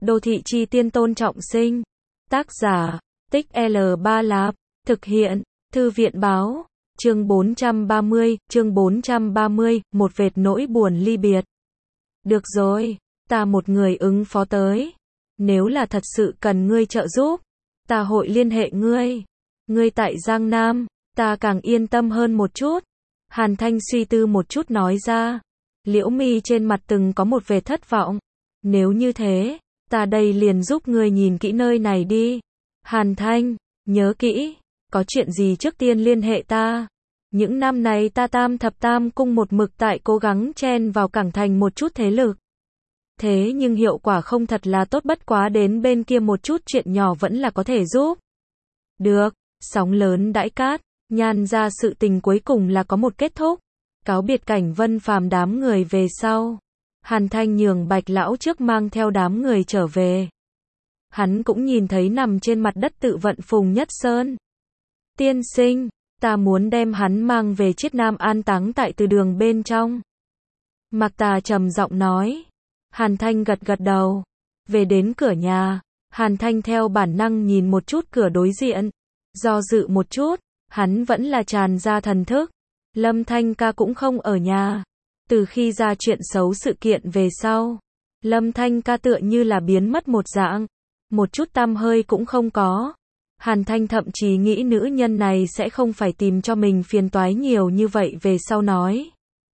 Đô thị chi tiên Tôn Trọng Sinh. Tác giả, Tích L Ba Lạp. Thực hiện, Thư viện báo. Chương 430, một vệt nỗi buồn ly biệt. Được rồi, ta một người ứng phó tới. Nếu là thật sự cần ngươi trợ giúp, ta hội liên hệ ngươi. Ngươi tại Giang Nam, ta càng yên tâm hơn một chút. Hàn Thanh suy tư một chút nói ra. Liễu Mi trên mặt từng có một vệt thất vọng. Nếu như thế, ta đây liền giúp ngươi nhìn kỹ nơi này đi. Hàn Thanh, nhớ kỹ, có chuyện gì trước tiên liên hệ ta. Những năm này ta Tam Thập Tam Cung một mực tại cố gắng chen vào Cảng Thành một chút thế lực. Thế nhưng hiệu quả không thật là tốt, bất quá đến bên kia một chút chuyện nhỏ vẫn là có thể giúp. Được, sóng lớn đãi cát, Nhan ra sự tình cuối cùng là có một kết thúc. Cáo biệt Cảnh Vân Phàm đám người về sau. Hàn Thanh nhường Bạch Lão trước mang theo đám người trở về. Hắn cũng nhìn thấy nằm trên mặt đất tự vận Phùng Nhất Sơn. Tiên sinh, ta muốn đem hắn mang về Chiết Nam an táng tại Từ Đường bên trong. Mạc Tà trầm giọng nói. Hàn Thanh gật gật đầu. Về đến cửa nhà, Hàn Thanh theo bản năng nhìn một chút cửa đối diện. Do dự một chút, hắn vẫn là tràn ra thần thức. Lâm Thanh ca cũng không ở nhà. Từ khi ra chuyện xấu sự kiện về sau, Lâm Thanh ca tựa như là biến mất một dạng. Một chút tăm hơi cũng không có. Hàn Thanh thậm chí nghĩ nữ nhân này sẽ không phải tìm cho mình phiền toái nhiều như vậy về sau nói.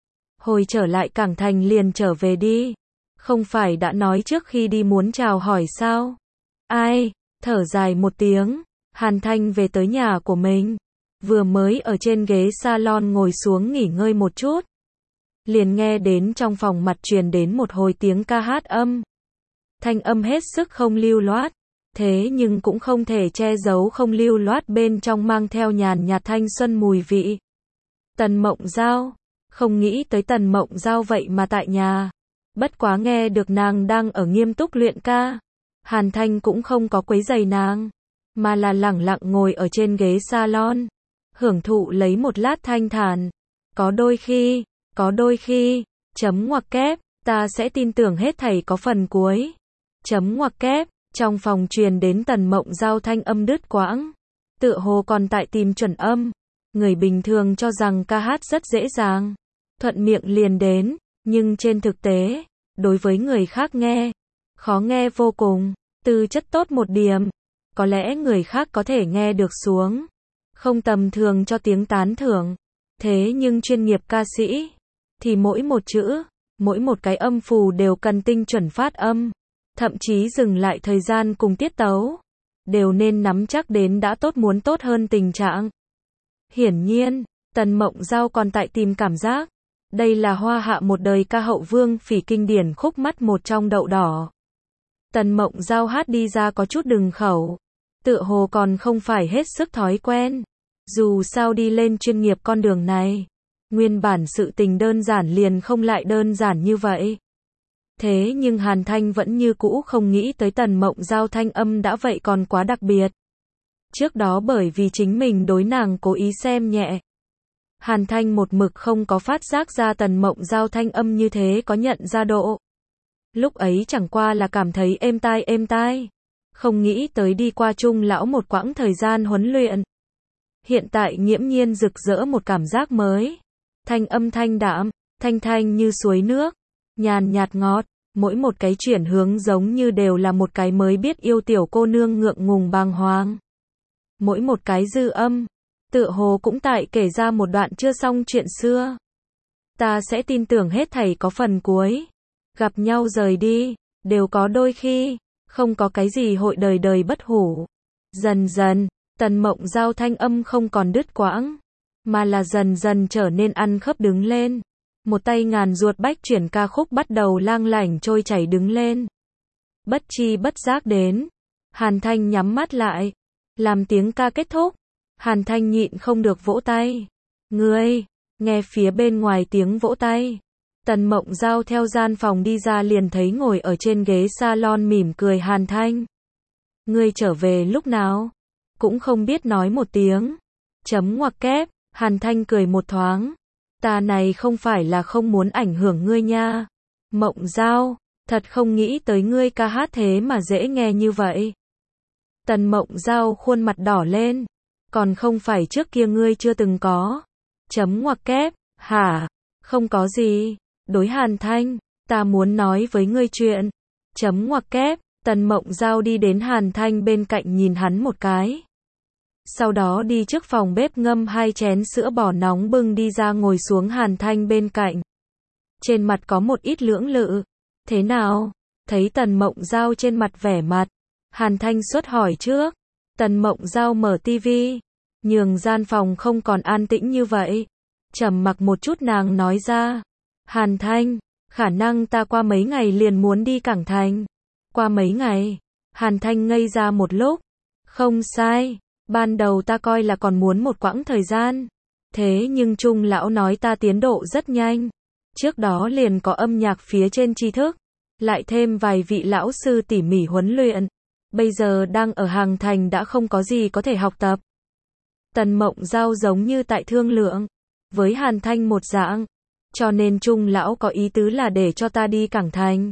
Hồi trở lại Cảng Thành liền trở về đi. Không phải đã nói trước khi đi muốn chào hỏi sao? Ai? Thở dài một tiếng. Hàn Thanh về tới nhà của mình. Vừa mới ở trên ghế salon ngồi xuống nghỉ ngơi một chút. Liền nghe đến trong phòng mặt truyền đến một hồi tiếng ca hát âm. Thanh âm hết sức không lưu loát. Thế nhưng cũng không thể che giấu không lưu loát bên trong mang theo nhàn nhạt thanh xuân mùi vị. Tần Mộng Giao. Không nghĩ tới Tần Mộng Giao vậy mà tại nhà. Bất quá nghe được nàng đang ở nghiêm túc luyện ca. Hàn Thanh cũng không có quấy rầy nàng. Mà là lẳng lặng ngồi ở trên ghế salon. Hưởng thụ lấy một lát thanh thản. Có đôi khi, chấm ngoặc kép, ta sẽ tin tưởng hết thảy có phần cuối. Chấm ngoặc kép, trong phòng truyền đến Tần Mộng Giao thanh âm đứt quãng. Tựa hồ còn tại tìm chuẩn âm. Người bình thường cho rằng ca hát rất dễ dàng. Thuận miệng liền đến, nhưng trên thực tế, đối với người khác nghe, khó nghe vô cùng. Tư chất tốt một điểm, có lẽ người khác có thể nghe được xuống. Không tầm thường cho tiếng tán thưởng. Thế nhưng chuyên nghiệp ca sĩ, thì mỗi một chữ, mỗi một cái âm phù đều cần tinh chuẩn phát âm. Thậm chí dừng lại thời gian cùng tiết tấu. Đều nên nắm chắc đến đã tốt muốn tốt hơn tình trạng. Hiển nhiên, Tần Mộng Giao còn tại tìm cảm giác. Đây là hoa hạ một đời ca hậu Vương Phỉ kinh điển khúc mắt một trong đậu đỏ. Tần Mộng Giao hát đi ra có chút đừng khẩu. Tựa hồ còn không phải hết sức thói quen. Dù sao đi lên chuyên nghiệp con đường này. Nguyên bản sự tình đơn giản liền không lại đơn giản như vậy. Thế nhưng Hàn Thanh vẫn như cũ không nghĩ tới Tần Mộng Giao thanh âm đã vậy còn quá đặc biệt. Trước đó bởi vì chính mình đối nàng cố ý xem nhẹ. Hàn Thanh một mực không có phát giác ra Tần Mộng Giao thanh âm như thế có nhận ra độ. Lúc ấy chẳng qua là cảm thấy êm tai. Không nghĩ tới đi qua chung lão một quãng thời gian huấn luyện. Hiện tại nghiễm nhiên rực rỡ một cảm giác mới. Thanh âm thanh đạm, thanh như suối nước. Nhàn nhạt ngọt, mỗi một cái chuyển hướng giống như đều là một cái mới biết yêu tiểu cô nương ngượng ngùng bàng hoàng. Mỗi một cái dư âm, tựa hồ cũng tại kể ra một đoạn chưa xong chuyện xưa. Ta sẽ tin tưởng hết thảy có phần cuối. Gặp nhau rời đi, đều có đôi khi, không có cái gì hội đời đời bất hủ. Dần dần, Tần Mộng Giao thanh âm không còn đứt quãng, mà là dần dần trở nên ăn khớp đứng lên. Một tay ngàn ruột bách chuyển ca khúc bắt đầu lang lảnh trôi chảy đứng lên. Bất chi bất giác đến. Hàn Thanh nhắm mắt lại. Làm tiếng ca kết thúc. Hàn Thanh nhịn không được vỗ tay. Ngươi, nghe phía bên ngoài tiếng vỗ tay. Tần Mộng Giao theo gian phòng đi ra liền thấy ngồi ở trên ghế salon mỉm cười Hàn Thanh. Ngươi trở về lúc nào? Cũng không biết nói một tiếng. Chấm ngoặc kép, Hàn Thanh cười một thoáng. Ta này không phải là không muốn ảnh hưởng ngươi nha. Mộng Giao, Thật không nghĩ tới ngươi ca hát thế mà dễ nghe như vậy. Tần Mộng Giao khuôn mặt đỏ lên. Còn không phải trước kia ngươi chưa từng có. Chấm ngoặc kép, hả? Không có gì. Đối Hàn Thanh, ta muốn nói với ngươi chuyện. Chấm ngoặc kép, Tần Mộng Giao đi đến Hàn Thanh bên cạnh nhìn hắn một cái. Sau đó đi trước phòng bếp ngâm 2 chén sữa bò nóng bưng đi ra ngồi xuống Hàn Thanh bên cạnh. Trên mặt có một ít lưỡng lự. Thế nào? Thấy Tần Mộng Giao trên mặt vẻ mặt. Hàn Thanh xuất hỏi trước. Tần Mộng Giao mở tivi. Nhường gian phòng không còn an tĩnh như vậy. Trầm mặc một chút nàng nói ra. Hàn Thanh, khả năng ta qua mấy ngày liền muốn đi Cảng Thành. Qua mấy ngày? Hàn Thanh ngây ra một lúc. Không sai. Ban đầu ta coi là còn muốn một quãng thời gian. Thế nhưng Trung lão nói ta tiến độ rất nhanh. Trước đó liền có âm nhạc phía trên tri thức. Lại thêm vài vị lão sư tỉ mỉ huấn luyện. Bây giờ đang ở Hàng Thành đã không có gì có thể học tập. Tần Mộng Giao giống như tại thương lượng. Với Hàn Thanh một dạng. Cho nên Trung lão có ý tứ là để cho ta đi Cảng Thành.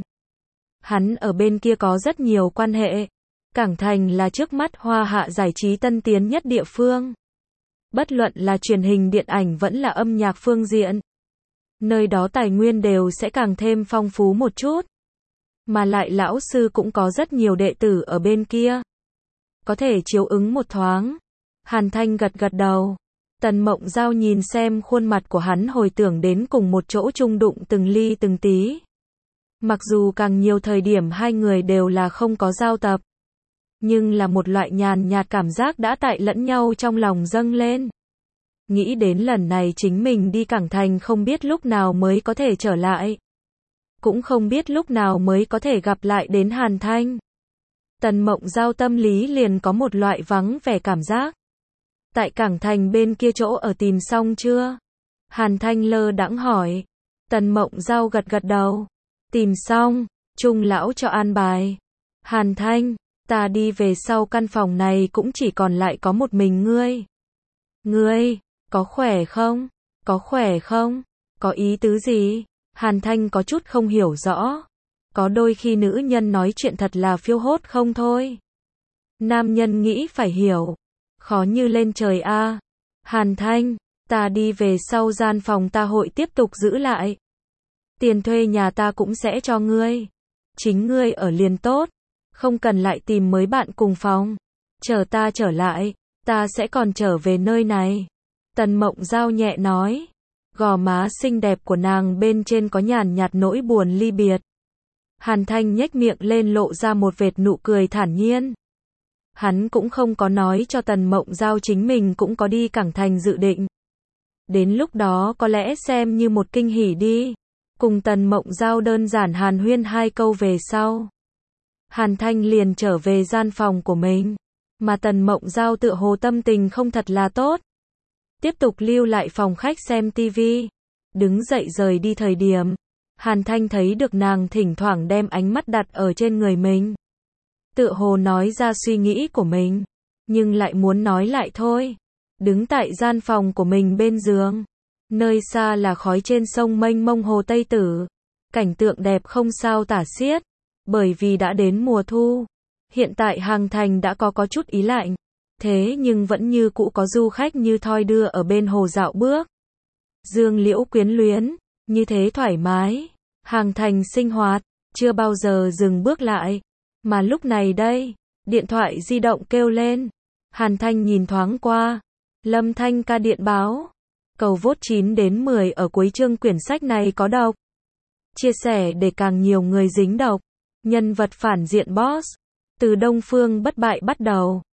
Hắn ở bên kia có rất nhiều quan hệ. Cảng Thành là trước mắt Hoa Hạ giải trí tân tiến nhất địa phương. Bất luận là truyền hình điện ảnh vẫn là âm nhạc phương diện. Nơi đó tài nguyên đều sẽ càng thêm phong phú một chút. Mà lại lão sư cũng có rất nhiều đệ tử ở bên kia. Có thể chiếu ứng một thoáng. Hàn Thanh gật gật đầu. Tần Mộng Giao nhìn xem khuôn mặt của hắn hồi tưởng đến cùng một chỗ chung đụng từng ly từng tí. Mặc dù càng nhiều thời điểm hai người đều là không có giao tập. Nhưng là một loại nhàn nhạt cảm giác đã tại lẫn nhau trong lòng dâng lên. Nghĩ đến lần này chính mình đi Cảng Thành không biết lúc nào mới có thể trở lại. Cũng không biết lúc nào mới có thể gặp lại đến Hàn Thanh. Tần Mộng Giao tâm lý liền có một loại vắng vẻ cảm giác. Tại Cảng Thành bên kia chỗ ở tìm xong chưa? Hàn Thanh lơ đãng hỏi. Tần Mộng Giao gật gật đầu. Tìm xong, Trung lão cho an bài. Hàn Thanh, ta đi về sau căn phòng này cũng chỉ còn lại có một mình ngươi. Ngươi, có khỏe không? Có khỏe không? Có ý tứ gì? Hàn Thanh có chút không hiểu rõ. Có đôi khi nữ nhân nói chuyện thật là phiêu hốt không thôi. Nam nhân nghĩ phải hiểu. Khó như lên trời a. Hàn Thanh, ta đi về sau gian phòng ta hội tiếp tục giữ lại. Tiền thuê nhà ta cũng sẽ cho ngươi. Chính ngươi ở liền tốt. Không cần lại tìm mới bạn cùng phòng. Chờ ta trở lại, ta sẽ còn trở về nơi này. Tần Mộng Giao nhẹ nói. Gò má xinh đẹp của nàng bên trên có nhàn nhạt nỗi buồn ly biệt. Hàn Thanh nhếch miệng lên lộ ra một vệt nụ cười thản nhiên. Hắn cũng không có nói cho Tần Mộng Giao chính mình cũng có đi Cảng Thành dự định. Đến lúc đó có lẽ xem như một kinh hỉ đi. Cùng Tần Mộng Giao đơn giản hàn huyên 2 câu về sau. Hàn Thanh liền trở về gian phòng của mình. Mà Tần Mộng Giao tựa hồ tâm tình không thật là tốt. Tiếp tục lưu lại phòng khách xem tivi. Đứng dậy rời đi thời điểm. Hàn Thanh thấy được nàng thỉnh thoảng đem ánh mắt đặt ở trên người mình. Tựa hồ nói ra suy nghĩ của mình. Nhưng lại muốn nói lại thôi. Đứng tại gian phòng của mình bên giường. Nơi xa là khói trên sông mênh mông hồ Tây Tử. Cảnh tượng đẹp không sao tả xiết. Bởi vì đã đến mùa thu. Hiện tại Hàng Thành đã có chút ý lạnh. Thế nhưng vẫn như cũ có du khách như thoi đưa ở bên hồ dạo bước. Dương liễu quyến luyến. Như thế thoải mái. Hàng Thành sinh hoạt. Chưa bao giờ dừng bước lại. Mà lúc này đây. Điện thoại di động kêu lên. Hàn Thanh nhìn thoáng qua. Lâm Thanh ca điện báo. Cầu vote 9 đến 10 ở cuối chương quyển sách này có độc. Chia sẻ để càng nhiều người dính độc. Nhân vật phản diện boss. Từ Đông Phương bất bại bắt đầu.